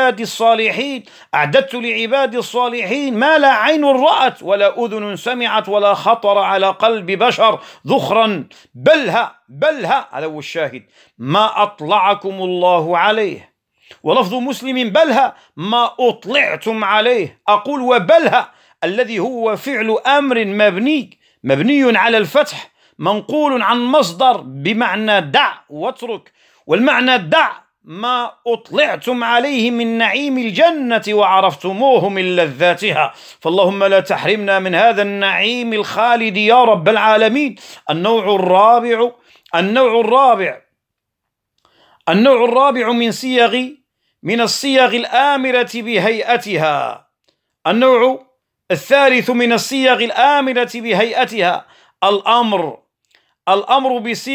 [SPEAKER 1] لعبادي الصالحين ما لا عين رأت ولا أذن سمعت ولا خطر على قلب بشر ذخرا بلها هذا هو الشاهد ما أطلعكم الله عليه. ولفظ مسلم بلها ما أطلعتم عليه. أقول وبلها الذي هو فعل أمر مبني على الفتح، منقول عن مصدر بمعنى دع واترك، والمعنى دع ما أطلعتم عليه من نعيم الجنة وعرفتموه من لذاتها، فاللهم لا تحرمنا من هذا النعيم الخالد يا رب العالمين. النوع الرابع من الصيغ الآمرة بهيئتها. النوع الثالث من الصيغ الآمرة بهيئتها الأمر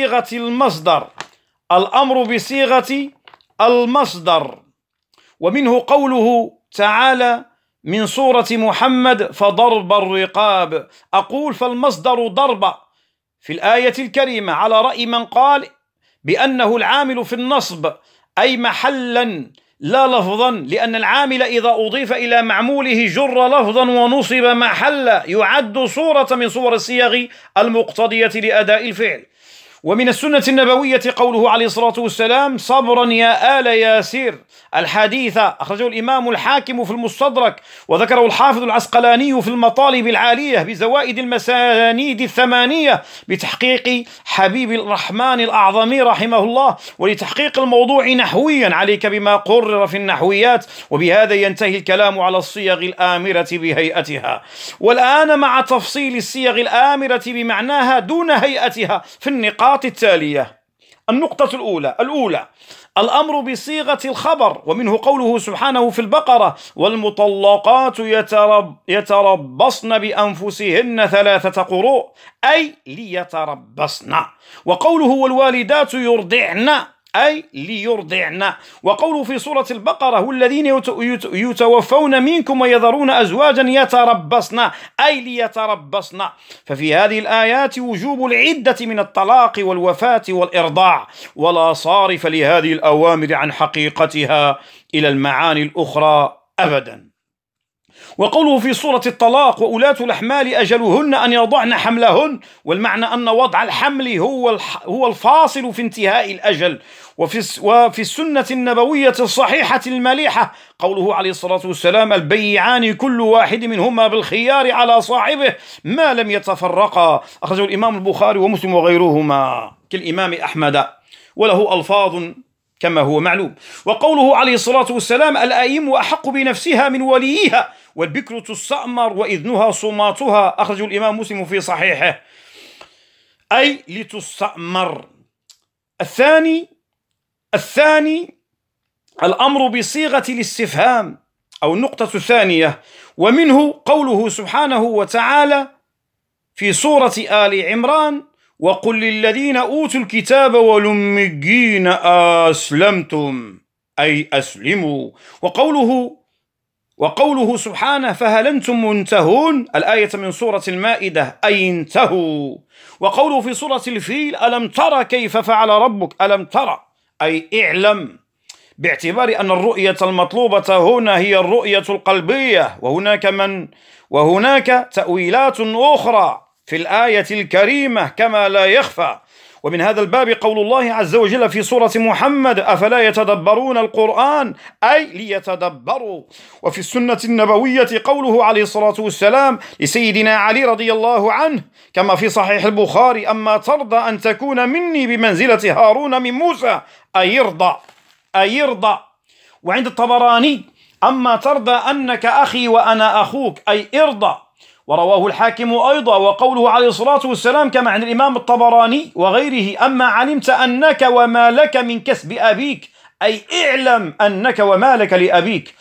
[SPEAKER 1] بصيغة المصدر. ومنه قوله تعالى من سورة محمد فضرب الرقاب. أقول فالمصدر ضرب في الآية الكريمة على رأي من قال بأنه العامل في النصب أي محلا لا لفظا، لأن العامل إذا أضيف إلى معموله جر لفظا ونصب محلا يعد صورة من صور الصيغ المقتضية لأداء الفعل. ومن السنة النبوية قوله عليه الصلاة والسلام صبرا يا آل ياسر الحديث، أخرجه الإمام الحاكم في المستدرك وذكره الحافظ العسقلاني في المطالب العالية بزوائد المسانيد الثمانية بتحقيق حبيب الرحمن الأعظمي رحمه الله. ولتحقيق الموضوع نحويا عليك بما قرر في النحويات. وبهذا ينتهي الكلام على الصيغ الآمرة بهيئتها. والآن مع تفصيل الصيغ الآمرة بمعناها دون هيئتها في النقاط التالية. النقطة الأولى الأمر بصيغة الخبر، ومنه قوله سبحانه في البقرة والمطلقات يتربصن بأنفسهن 3 قروء أي ليتربصن. وقوله والوالدات يرضعن أي ليرضعن. وقوله في سورة البقرة والذين يتوفون منكم ويذرون أزواجا يتربصن أي ليتربصن. ففي هذه الآيات وجوب العدة من الطلاق والوفاة والإرضاع، ولا صارف لهذه الأوامر عن حقيقتها إلى المعاني الأخرى أبدا. وقوله في سورة الطلاق وأولاة الأحمال أجلهن أن يضعن حملهن، والمعنى أن وضع الحمل هو الفاصل في انتهاء الأجل. وفي السنة النبوية الصحيحة المليحة قوله عليه الصلاة والسلام البيعان كل واحد منهما بالخيار على صاحبه ما لم يتفرقا، أخرجه الإمام البخاري ومسلم وغيرهما كالإمام أحمد، وله ألفاظ كما هو معلوم. وقوله عليه الصلاة والسلام الأئم أحق بنفسها من وليها والبكر تستأمر وإذنها صماتها، أخرجه الإمام مسلم في صحيحه أي لتستأمر. الثاني الأمر بصيغة الاستفهام أو النقطة الثانية، ومنه قوله سبحانه وتعالى في سورة آل عمران وقل للذين أوتوا الكتاب والأميين أسلمتم أي أسلموا. وقوله سبحانه فهل أنتم منتهون الآية من سورة المائدة أي انتهوا. وقوله في سورة الفيل ألم تر كيف فعل ربك ألم تر أي اعلم، باعتبار أن الرؤية المطلوبة هنا هي الرؤية القلبية، وهناك تأويلات أخرى في الآية الكريمة كما لا يخفى. ومن هذا الباب قول الله عز وجل في سورة محمد: أفلا يتدبرون القرآن، أي ليتدبروا. وفي السنة النبوية قوله عليه الصلاة والسلام لسيدنا علي رضي الله عنه كما في صحيح البخاري: أما ترضى أن تكون مني بمنزلة هارون من موسى، أي يرضى. وعند الطبراني: أما ترضى أنك أخي وأنا أخوك، أي ارضى. ورواه الحاكم أيضا. وقوله عليه الصلاة والسلام كما عند الإمام الطبراني وغيره: أما علمت أنك وما لك من كسب أبيك، أي اعلم أنك وما لك لأبيك.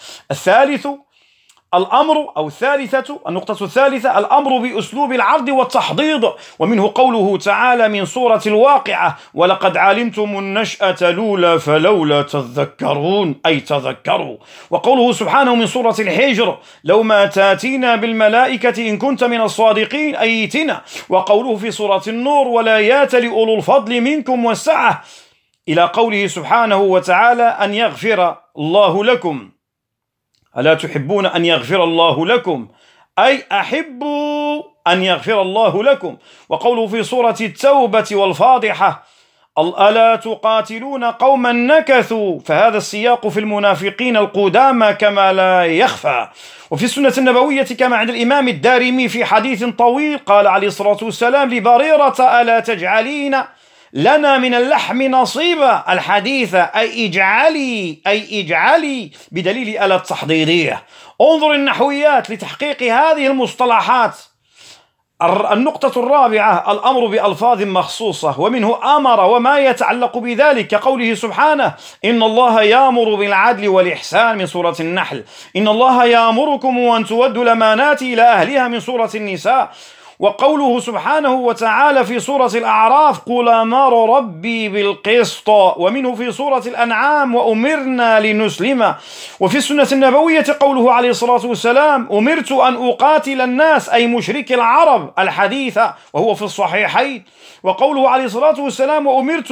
[SPEAKER 1] النقطة الثالثة الأمر بأسلوب العرض والتحضيض، ومنه قوله تعالى من سورة الواقعة: ولقد علمتم النشأة الأولى فلولا تذكرون، أي تذكروا. وقوله سبحانه من سورة الحجر: لو ما تاتينا بالملائكة إن كنت من الصادقين، أي ائتنا. وقوله في سورة النور: ولا يات لأولو الفضل منكم والسعة، إلى قوله سبحانه وتعالى: أن يغفر الله لكم، ألا تحبون أن يغفر الله لكم، أي أحبوا أن يغفر الله لكم. وقوله في سورة التوبة والفاضحة: ألا تقاتلون قوما نكثوا، فهذا السياق في المنافقين القدامى كما لا يخفى. وفي السنة النبوية كما عند الإمام الدارمي في حديث طويل قال عليه الصلاة والسلام لبريرة: ألا تجعلين لنا من اللحم نصيبا، الحديث أي اجعلي بدليل ألا التحضيرية. انظر النحويات لتحقيق هذه المصطلحات. النقطة الرابعة الأمر بألفاظ مخصوصة، ومنه أمر وما يتعلق بذلك كقوله سبحانه: إن الله يأمر بالعدل والإحسان من سورة النحل، إن الله يأمركم أن تودوا الأمانات إلى أهلها من سورة النساء. وقوله سبحانه وتعالى في سورة الأعراف: قل أمر ربي بالقسط، ومنه في سورة الأنعام: وأمرنا لنسلم. وفي السنة النبوية قوله عليه الصلاة والسلام: أمرت أن أقاتل الناس، أي مشرك العرب، الحديث وهو في الصحيحين. وقوله عليه الصلاة والسلام: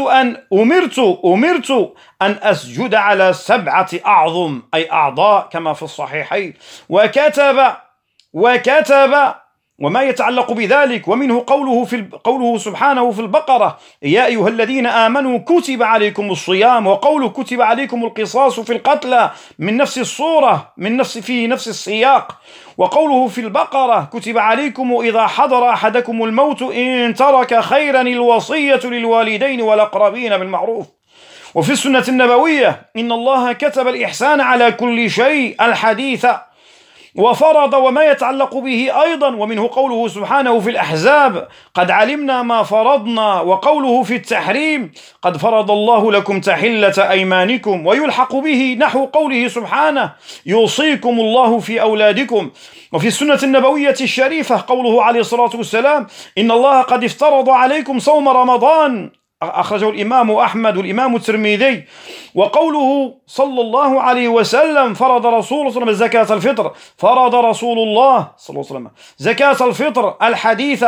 [SPEAKER 1] أمرت أن أسجد على 7 أعظم، أي أعضاء كما في الصحيحين. وكتب وما يتعلق بذلك، ومنه قوله سبحانه في البقرة: يا أيها الذين آمنوا كتب عليكم الصيام، وقوله كتب عليكم القصاص في القتلى من نفس الصورة في نفس السياق. وقوله في البقرة: كتب عليكم إذا حضر أحدكم الموت إن ترك خيرا الوصية للوالدين والأقربين بالمعروف. وفي السنة النبوية: إن الله كتب الإحسان على كل شيء، الحديث. وفرض وما يتعلق به أيضا، ومنه قوله سبحانه في الأحزاب: قد علمنا ما فرضنا. وقوله في التحريم: قد فرض الله لكم تحلة أيمانكم. ويلحق به نحو قوله سبحانه: يوصيكم الله في أولادكم. وفي السنة النبوية الشريفة قوله عليه الصلاة والسلام: إن الله قد افترض عليكم صوم رمضان، أخرجه الإمام أحمد والإمام الترمذي. وقوله صلى الله عليه وسلم: فرض رسول الله زكاة الفطر، فرض رسول الله صلى الله عليه وسلم زكاة الفطر، الحديث.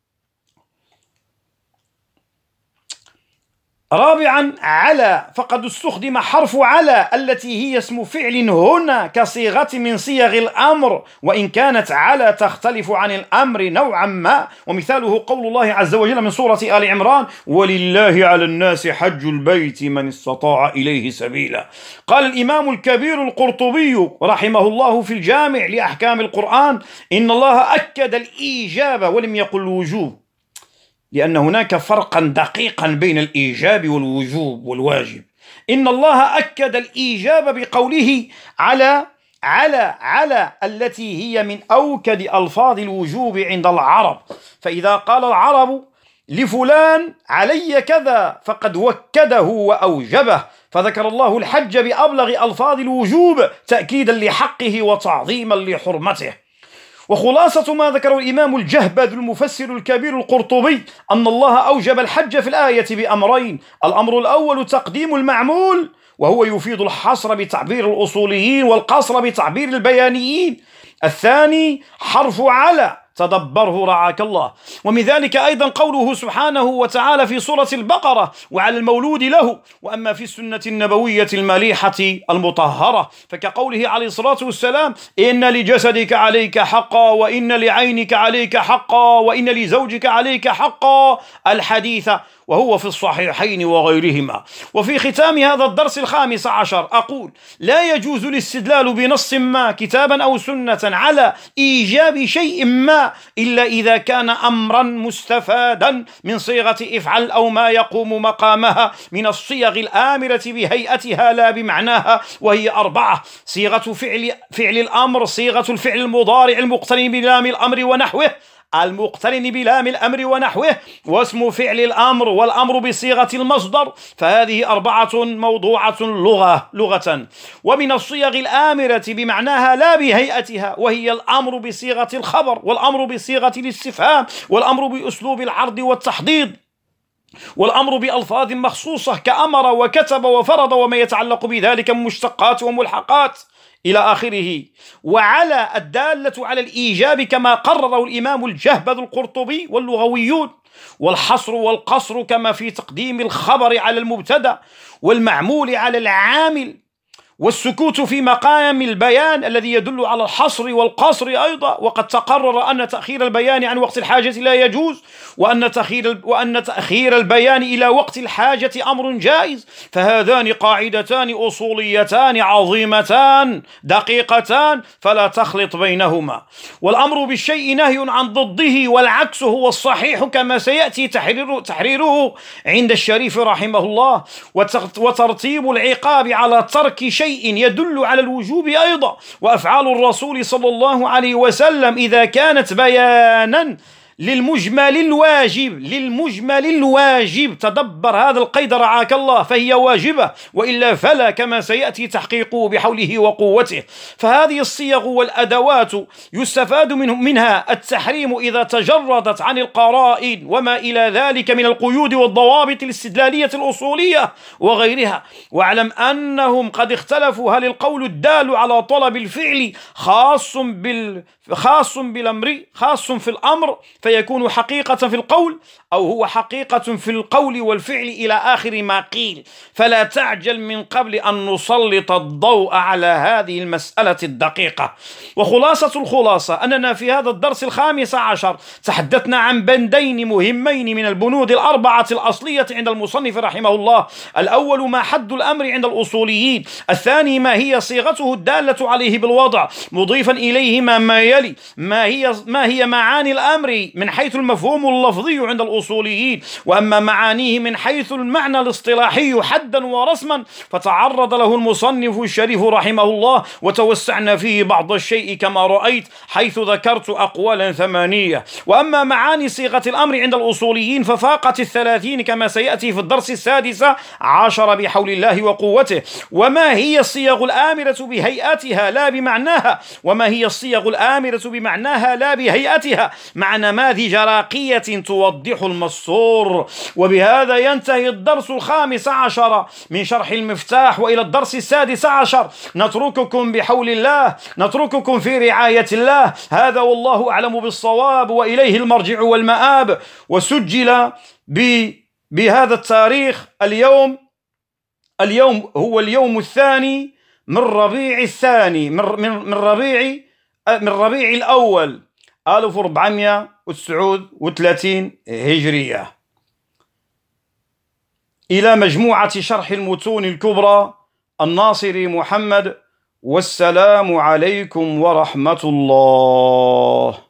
[SPEAKER 1] رابعا على، فقد استخدم حرف على التي هي اسم فعل هنا كصيغة من صيغ الأمر، وإن كانت على تختلف عن الأمر نوعا ما. ومثاله قول الله عز وجل من سورة آل عمران: ولله على الناس حج البيت من استطاع إليه سبيلا. قال الإمام الكبير القرطبي رحمه الله في الجامع لأحكام القرآن: إن الله أكد الإيجاب ولم يقل الوجوب، لأن هناك فرقا دقيقا بين الإيجاب والوجوب والواجب. إن الله أكد الإيجاب بقوله على التي هي من أوكد ألفاظ الوجوب عند العرب. فإذا قال العرب لفلان علي كذا فقد وكده وأوجبه، فذكر الله الحج بأبلغ ألفاظ الوجوب تأكيدا لحقه وتعظيما لحرمته. وخلاصة ما ذكره الإمام الجهبذ المفسر الكبير القرطبي أن الله أوجب الحج في الآية بأمرين: الأمر الأول تقديم المعمول، وهو يفيد الحصر بتعبير الأصوليين والقصر بتعبير البيانيين. الثاني حرف على، تدبره رعاك الله. ومن ذلك أيضا قوله سبحانه وتعالى في سورة البقرة: وعلى المولود له. وأما في السنة النبوية المليحة المطهرة فكقوله عليه الصلاة والسلام: إن لجسدك عليك حقا، وإن لعينك عليك حقا، وإن لزوجك عليك حقا، الحديث. وهو في الصحيحين وغيرهما. وفي ختام هذا الدرس 15 أقول: لا يجوز الاستدلال بنص ما كتابا أو سنة على إيجاب شيء ما إلا إذا كان أمرا مستفادا من صيغة افعل أو ما يقوم مقامها من الصيغ الآمرة بهيئتها لا بمعناها، وهي 4: صيغة فعل الأمر، صيغة الفعل المضارع المقترن بلام الأمر ونحوه، واسم فعل الأمر، والأمر بصيغة المصدر، فهذه 4 موضوعة لغة. ومن الصيغ الآمرة بمعناها لا بهيئتها، وهي الأمر بصيغة الخبر، والأمر بصيغة الاستفهام، والأمر بأسلوب العرض والتحضيض، والأمر بألفاظ مخصوصة كأمر وكتب وفرض وما يتعلق بذلك من مشتقات وملحقات إلى آخره. وعلى الدالة على الإيجاب كما قرره الإمام الجهبذ القرطبي واللغويون، والحصر والقصر كما في تقديم الخبر على المبتدأ والمعمول على العامل، والسكوت في مقام البيان الذي يدل على الحصر والقصر أيضا. وقد تقرر أن تأخير البيان عن وقت الحاجة لا يجوز، وأن تأخير البيان إلى وقت الحاجة أمر جائز. فهذان قاعدتان أصوليتان عظيمتان دقيقتان فلا تخلط بينهما. والأمر بالشيء نهي عن ضده، والعكس هو الصحيح كما سيأتي تحريره عند الشريف رحمه الله. وترتيب العقاب على ترك شيء يدل على الوجوب أيضا. وأفعال الرسول صلى الله عليه وسلم إذا كانت بيانا للمجمل الواجب، تدبر هذا القيد رعاك الله، فهي واجبة، وإلا فلا، كما سيأتي تحقيقه بحوله وقوته. فهذه الصيغ والأدوات يستفاد منها التحريم إذا تجردت عن القرائن وما إلى ذلك من القيود والضوابط الاستدلالية الأصولية وغيرها. واعلم أنهم قد اختلفوا هل القول الدال على طلب الفعل خاص في الأمر فيكون حقيقة في القول، أو هو حقيقة في القول والفعل إلى آخر ما قيل. فلا تعجل من قبل أن نسلط الضوء على هذه المسألة الدقيقة. وخلاصة الخلاصة أننا في هذا الدرس 15 تحدثنا عن بندين مهمين من البنود 4 الأصلية عند المصنف رحمه الله: الأول ما حد الأمر عند الأصوليين، الثاني ما هي صيغته الدالة عليه بالوضع، مضيفا إليهما ما يلي: ما هي معاني الأمر من حيث المفهوم اللفظي عند الأصوليين، وأما معانيه من حيث المعنى الاصطلاحي حدا ورسما فتعرض له المصنف الشريف رحمه الله، وتوسعنا فيه بعض الشيء كما رأيت، حيث ذكرت أقوالا 8. وأما معاني صيغة الأمر عند الأصوليين ففاقت 30 كما سيأتي في الدرس 16 بحول الله وقوته. وما هي الصيغ الآمرة بهيئتها لا بمعناها، وما هي الصيغ الآمرة بمعناها لا بهيئتها، مع نماذج راقية توضح المسطور. وبهذا ينتهي الدرس 15 من شرح المفتاح، وإلى الدرس 16 نترككم بحول الله، نترككم في رعاية الله. هذا والله أعلم بالصواب، وإليه المرجع والمآب. وسجل بهذا التاريخ اليوم هو اليوم الثاني من ربيع الثاني من ربيع الأول 1439 هجرية، إلى مجموعة شرح المتون الكبرى الناصري محمد. والسلام عليكم ورحمة الله.